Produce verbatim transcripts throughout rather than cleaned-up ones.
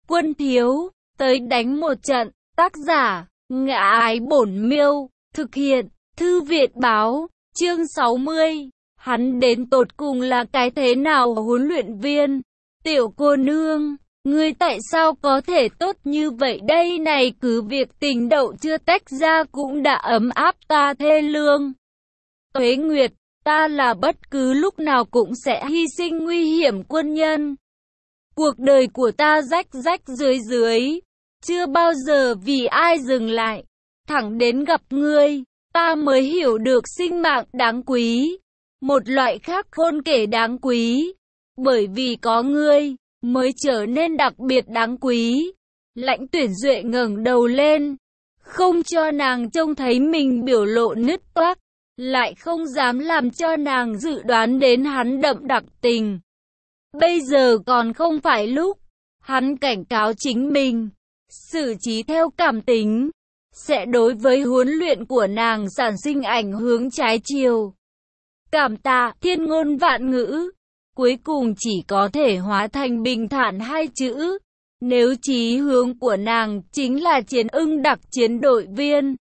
Quân thiếu, tới đánh một trận. Tác giả, Ngã Ái Bổn Miêu. Thực hiện, Thư viện báo. Chương sáu mươi. Hắn đến tột cùng là cái thế nào huấn luyện viên? Tiểu cô nương, ngươi tại sao có thể tốt như vậy đây này? Cứ việc tình đậu chưa tách ra cũng đã ấm áp ta thê lương. Tuế Nguyệt, ta là bất cứ lúc nào cũng sẽ hy sinh nguy hiểm quân nhân. Cuộc đời của ta rách rách dưới dưới, chưa bao giờ vì ai dừng lại. Thẳng đến gặp ngươi, ta mới hiểu được sinh mạng đáng quý. Một loại khác khôn kể đáng quý. Bởi vì có ngươi, mới trở nên đặc biệt đáng quý. Lãnh Tuyển Duệ ngẩng đầu lên, không cho nàng trông thấy mình biểu lộ nứt toác, lại không dám làm cho nàng dự đoán đến hắn đậm đặc tình. Bây giờ còn không phải lúc. Hắn cảnh cáo chính mình, xử trí theo cảm tính sẽ đối với huấn luyện của nàng sản sinh ảnh hưởng trái chiều. Cảm tạ, thiên ngôn vạn ngữ, cuối cùng chỉ có thể hóa thành bình thản hai chữ. Nếu chí hướng của nàng chính là chiến ưng đặc chiến đội viên,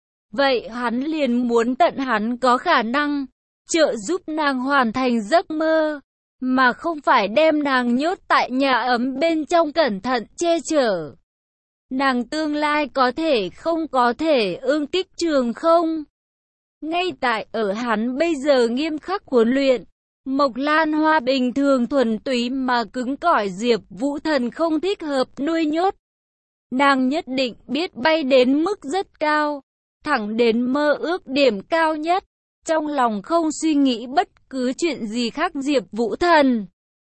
vậy hắn liền muốn tận hắn có khả năng trợ giúp nàng hoàn thành giấc mơ, mà không phải đem nàng nhốt tại nhà ấm bên trong cẩn thận che chở. Nàng tương lai có thể không có thể ương kích trường không? Ngay tại ở hắn bây giờ nghiêm khắc huấn luyện, Mộc Lan Hoa bình thường thuần túy mà cứng cỏi Diệp Vũ Thần không thích hợp nuôi nhốt. Nàng nhất định biết bay đến mức rất cao, thẳng đến mơ ước điểm cao nhất, trong lòng không suy nghĩ bất cứ chuyện gì khác. Diệp Vũ Thần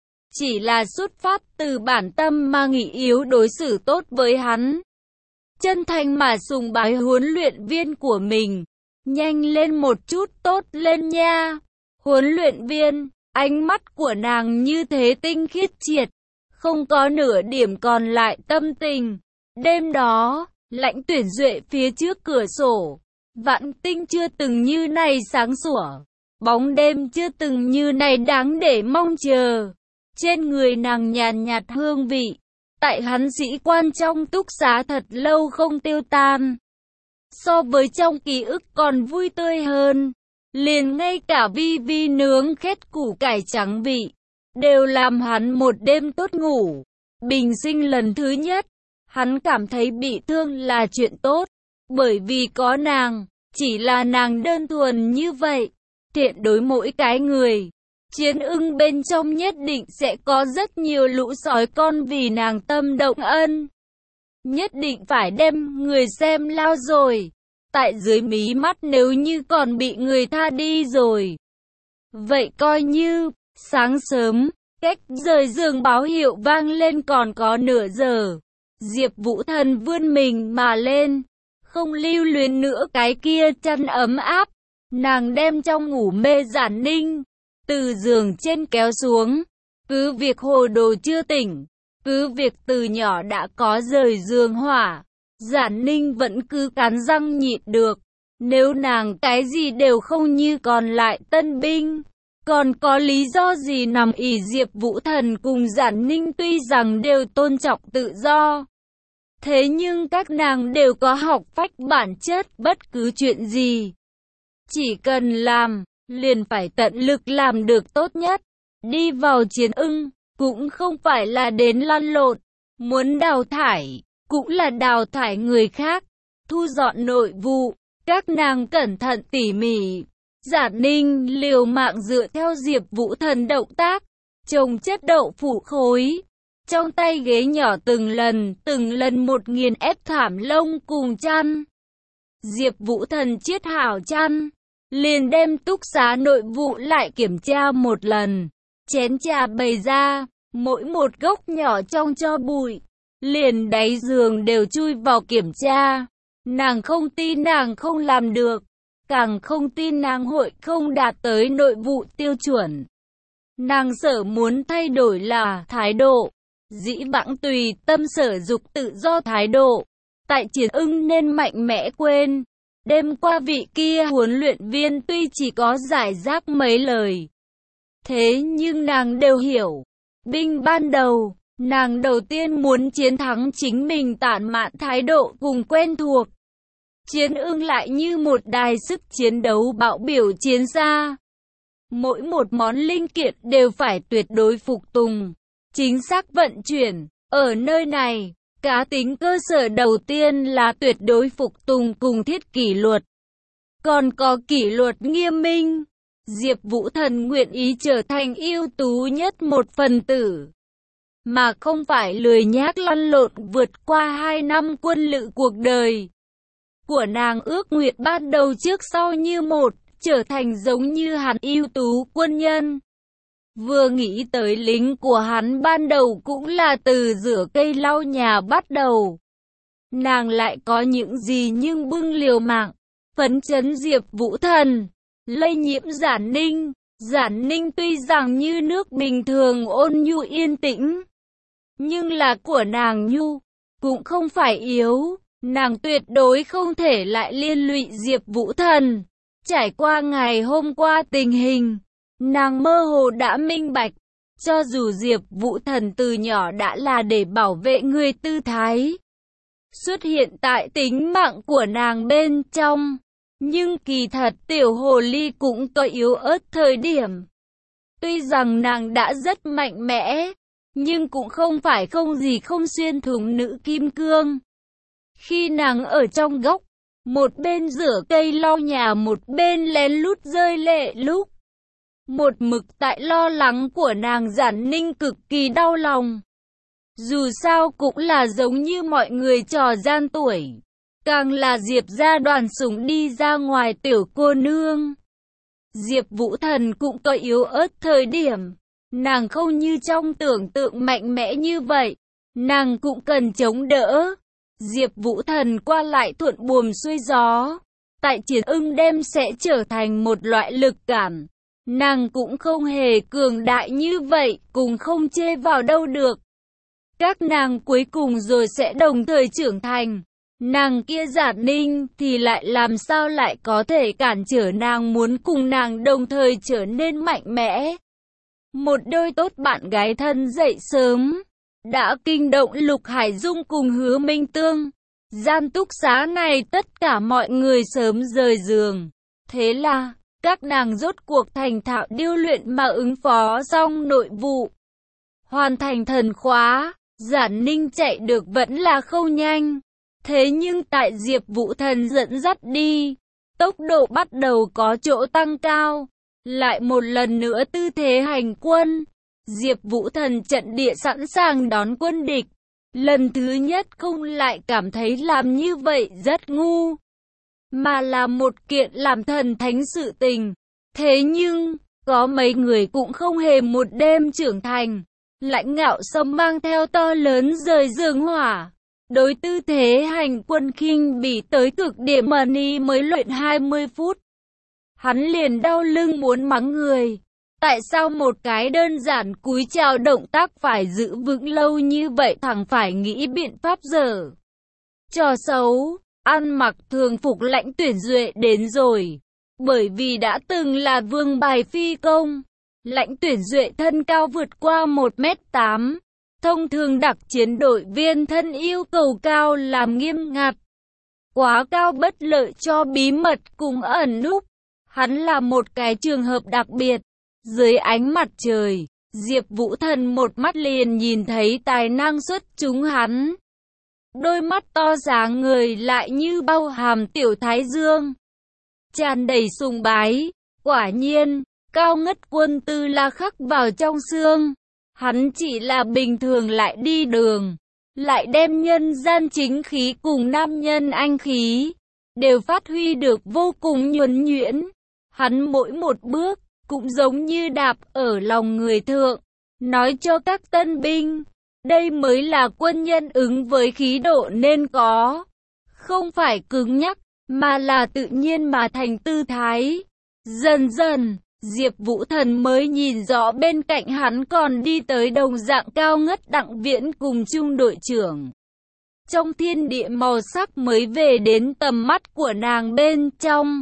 chỉ là xuất phát từ bản tâm mà nghĩ yếu đối xử tốt với hắn, chân thành mà sùng bái huấn luyện viên của mình. Nhanh lên một chút, tốt lên nha. Huấn luyện viên, ánh mắt của nàng như thế tinh khiết triệt, không có nửa điểm còn lại tâm tình. Đêm đó, Lãnh Tuyển Duệ phía trước cửa sổ, vạn tinh chưa từng như này sáng sủa, bóng đêm chưa từng như này đáng để mong chờ. Trên người nàng nhàn nhạt hương vị, tại hắn sĩ quan trong túc xá thật lâu không tiêu tan. So với trong ký ức còn vui tươi hơn, liền ngay cả vi vi nướng khét củ cải trắng vị, đều làm hắn một đêm tốt ngủ. Bình sinh lần thứ nhất, hắn cảm thấy bị thương là chuyện tốt, bởi vì có nàng, chỉ là nàng đơn thuần như vậy, thiện đối mỗi cái người. Chiến ưng bên trong nhất định sẽ có rất nhiều lũ sói con vì nàng tâm động ân. Nhất định phải đem người xem lao rồi. Tại dưới mí mắt nếu như còn bị người tha đi rồi, vậy coi như. Sáng sớm, cách rời giường báo hiệu vang lên còn có nửa giờ. Diệp Vũ Thần vươn mình mà lên, không lưu luyến nữa cái kia chăn ấm áp. Nàng đem trong ngủ mê Giản Ninh từ giường trên kéo xuống. Cứ việc hồ đồ chưa tỉnh, cứ việc từ nhỏ đã có rời giường hỏa, Giản Ninh vẫn cứ cắn răng nhịn được. Nếu nàng cái gì đều không như còn lại tân binh, còn có lý do gì nằm ỷ Diệp Vũ Thần cùng Giản Ninh tuy rằng đều tôn trọng tự do, thế nhưng các nàng đều có học phách bản chất, bất cứ chuyện gì chỉ cần làm, liền phải tận lực làm được tốt nhất. Đi vào chiến ưng, cũng không phải là đến lăn lộn, muốn đào thải, cũng là đào thải người khác. Thu dọn nội vụ, các nàng cẩn thận tỉ mỉ. Giản Ninh liều mạng dựa theo Diệp Vũ Thần động tác, chồng chất đậu phụ khối. Trong tay ghế nhỏ từng lần, từng lần một nghiền ép thảm lông cùng chăn. Diệp Vũ Thần chiết hảo chăn, liền đem túc xá nội vụ lại kiểm tra một lần. Chén trà bày ra, mỗi một gốc nhỏ trong cho bụi, liền đáy giường đều chui vào kiểm tra. Nàng không tin nàng không làm được, càng không tin nàng hội không đạt tới nội vụ tiêu chuẩn. Nàng sở muốn thay đổi là thái độ, dĩ vãng tùy tâm sở dục tự do thái độ, tại chiến ưng nên mạnh mẽ quên. Đêm qua vị kia huấn luyện viên tuy chỉ có giải rác mấy lời, thế nhưng nàng đều hiểu. Binh ban đầu, Nàng đầu tiên muốn chiến thắng chính mình tản mạn thái độ cùng quen thuộc. Chiến ưng lại như một đài sức chiến đấu bạo biểu chiến xa. Mỗi một món linh kiện đều phải tuyệt đối phục tùng, chính xác vận chuyển. Ở nơi này, cá tính cơ sở đầu tiên là tuyệt đối phục tùng cùng thiết kỷ luật. Còn có kỷ luật nghiêm minh. Diệp Vũ Thần nguyện ý trở thành ưu tú nhất một phần tử, mà không phải lười nhác lăn lộn vượt qua hai năm quân lữ cuộc đời của nàng. Ước nguyện ban đầu trước sau như một, trở thành giống như hắn ưu tú quân nhân. Vừa nghĩ tới lính của hắn ban đầu cũng là từ rửa cây lau nhà bắt đầu. Nàng lại có những gì nhưng bưng liều mạng, phấn chấn Diệp Vũ Thần, lây nhiễm Giản Ninh. Giản Ninh tuy rằng như nước bình thường ôn nhu yên tĩnh, nhưng là của nàng nhu, cũng không phải yếu. Nàng tuyệt đối không thể lại liên lụy Diệp Vũ Thần. Trải qua ngày hôm qua tình hình, nàng mơ hồ đã minh bạch, cho dù Diệp Vũ Thần từ nhỏ đã là để bảo vệ người tư thái xuất hiện tại tính mạng của nàng bên trong, nhưng kỳ thật tiểu hồ ly cũng có yếu ớt thời điểm. Tuy rằng nàng đã rất mạnh mẽ, nhưng cũng không phải không gì không xuyên thủng nữ kim cương. Khi nàng ở trong góc, một bên rửa cây lau nhà một bên lén lút rơi lệ lúc, một mực tại lo lắng của nàng Giản Ninh cực kỳ đau lòng. Dù sao cũng là giống như mọi người trò gian tuổi, càng là Diệp gia đoàn sủng đi ra ngoài tiểu cô nương. Diệp Vũ Thần cũng có yếu ớt thời điểm, nàng không như trong tưởng tượng mạnh mẽ như vậy, nàng cũng cần chống đỡ. Diệp Vũ Thần qua lại thuận buồm xuôi gió, tại Chiến Ưng đem sẽ trở thành một loại lực cản. Nàng cũng không hề cường đại như vậy, cũng không chê vào đâu được. Các nàng cuối cùng rồi sẽ đồng thời trưởng thành. Nàng kia Giản Ninh thì lại làm sao lại có thể cản trở nàng muốn cùng nàng đồng thời trở nên mạnh mẽ. Một đôi tốt bạn gái thân dậy sớm, đã kinh động Lục Hải Dung cùng Hứa Minh Tương. Gian túc xá này tất cả mọi người sớm rời giường. Thế là, các nàng rốt cuộc thành thạo điêu luyện mà ứng phó xong nội vụ. Hoàn thành thần khóa, Giản Ninh chạy được vẫn là không nhanh. Thế nhưng tại Diệp Vũ Thần dẫn dắt đi, tốc độ bắt đầu có chỗ tăng cao. Lại một lần nữa tư thế hành quân. Diệp Vũ Thần trận địa sẵn sàng đón quân địch. Lần thứ nhất không lại cảm thấy làm như vậy rất ngu, mà là một kiện làm thần thánh sự tình. Thế nhưng, có mấy người cũng không hề một đêm trưởng thành. Lãnh Ngạo Sâm mang theo to lớn rời giường hỏa. Đối tư thế hành quân khinh bỉ tới cực điểm mà ni mới luyện hai mươi phút. Hắn liền đau lưng muốn mắng người. Tại sao một cái đơn giản cúi chào động tác phải giữ vững lâu như vậy, thằng phải nghĩ biện pháp dở trò xấu. Ăn mặc thường phục Lãnh Tuyển Duệ đến rồi. Bởi vì đã từng là vương bài phi công, Lãnh Tuyển Duệ thân cao vượt qua một mét tám. Thông thường đặc chiến đội viên thân yêu cầu cao làm nghiêm ngặt. Quá cao bất lợi cho bí mật cùng ẩn núp. Hắn là một cái trường hợp đặc biệt. Dưới ánh mặt trời, Diệp Vũ Thần một mắt liền nhìn thấy tài năng xuất chúng hắn. Đôi mắt to sáng người lại như bao hàm tiểu thái dương, tràn đầy sùng bái. Quả nhiên, cao ngất quân tư là khắc vào trong xương. Hắn chỉ là bình thường lại đi đường, lại đem nhân gian chính khí cùng nam nhân anh khí đều phát huy được vô cùng nhuần nhuyễn. Hắn mỗi một bước cũng giống như đạp ở lòng người thượng, nói cho các tân binh, đây mới là quân nhân ứng với khí độ nên có. Không phải cứng nhắc, mà là tự nhiên mà thành tư thái. Dần dần, Diệp Vũ Thần mới nhìn rõ bên cạnh hắn còn đi tới đồng dạng cao ngất Đặng Viễn cùng trung đội trưởng. Trong thiên địa màu sắc mới về đến tầm mắt của nàng bên trong.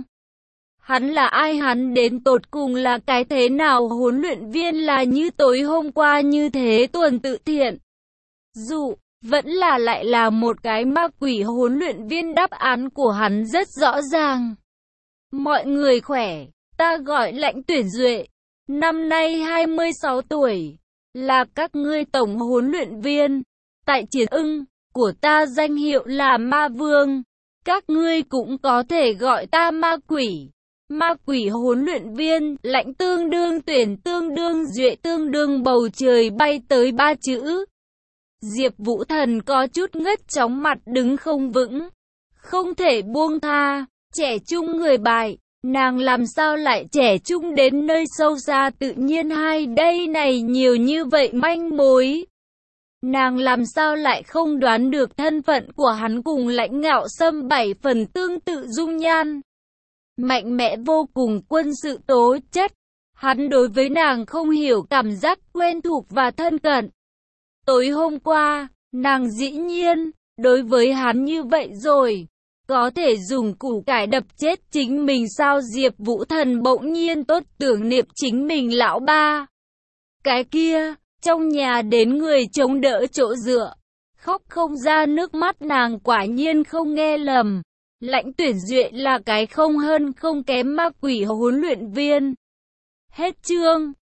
Hắn là ai, hắn đến tột cùng là cái thế nào, huấn luyện viên là như tối hôm qua như thế tuần tự thiện. dụ, vẫn là lại là một cái ma quỷ huấn luyện viên. Đáp án của hắn rất rõ ràng. Mọi người khỏe, ta gọi Lãnh Tuyển Duệ, năm nay hai mươi sáu tuổi, là các ngươi tổng huấn luyện viên. Tại Chiến Ưng, của ta danh hiệu là Ma Vương, các ngươi cũng có thể gọi ta ma quỷ. Ma quỷ huấn luyện viên, Lãnh tương đương Tuyển tương đương Duệ tương đương bầu trời bay tới ba chữ. Diệp Vũ Thần có chút ngất chóng mặt đứng không vững, không thể buông tha. Trẻ trung người bại, nàng làm sao lại trẻ trung đến nơi sâu xa tự nhiên hai đây này nhiều như vậy manh mối. Nàng làm sao lại không đoán được thân phận của hắn cùng Lãnh Ngạo Sâm bảy phần tương tự dung nhan. Mạnh mẽ vô cùng, quân sự tố chất. Hắn đối với nàng không hiểu cảm giác quen thuộc và thân cận. Tối hôm qua, nàng dĩ nhiên, đối với hắn như vậy rồi. Có thể dùng củ cải đập chết chính mình sao? Diệp Vũ Thần bỗng nhiên tốt tưởng niệm chính mình lão ba. Cái kia, trong nhà đến người chống đỡ chỗ dựa. Khóc không ra nước mắt, nàng quả nhiên không nghe lầm. Lãnh Tuyển Duệ là cái không hơn không kém ma quỷ huấn luyện viên. Hết chương.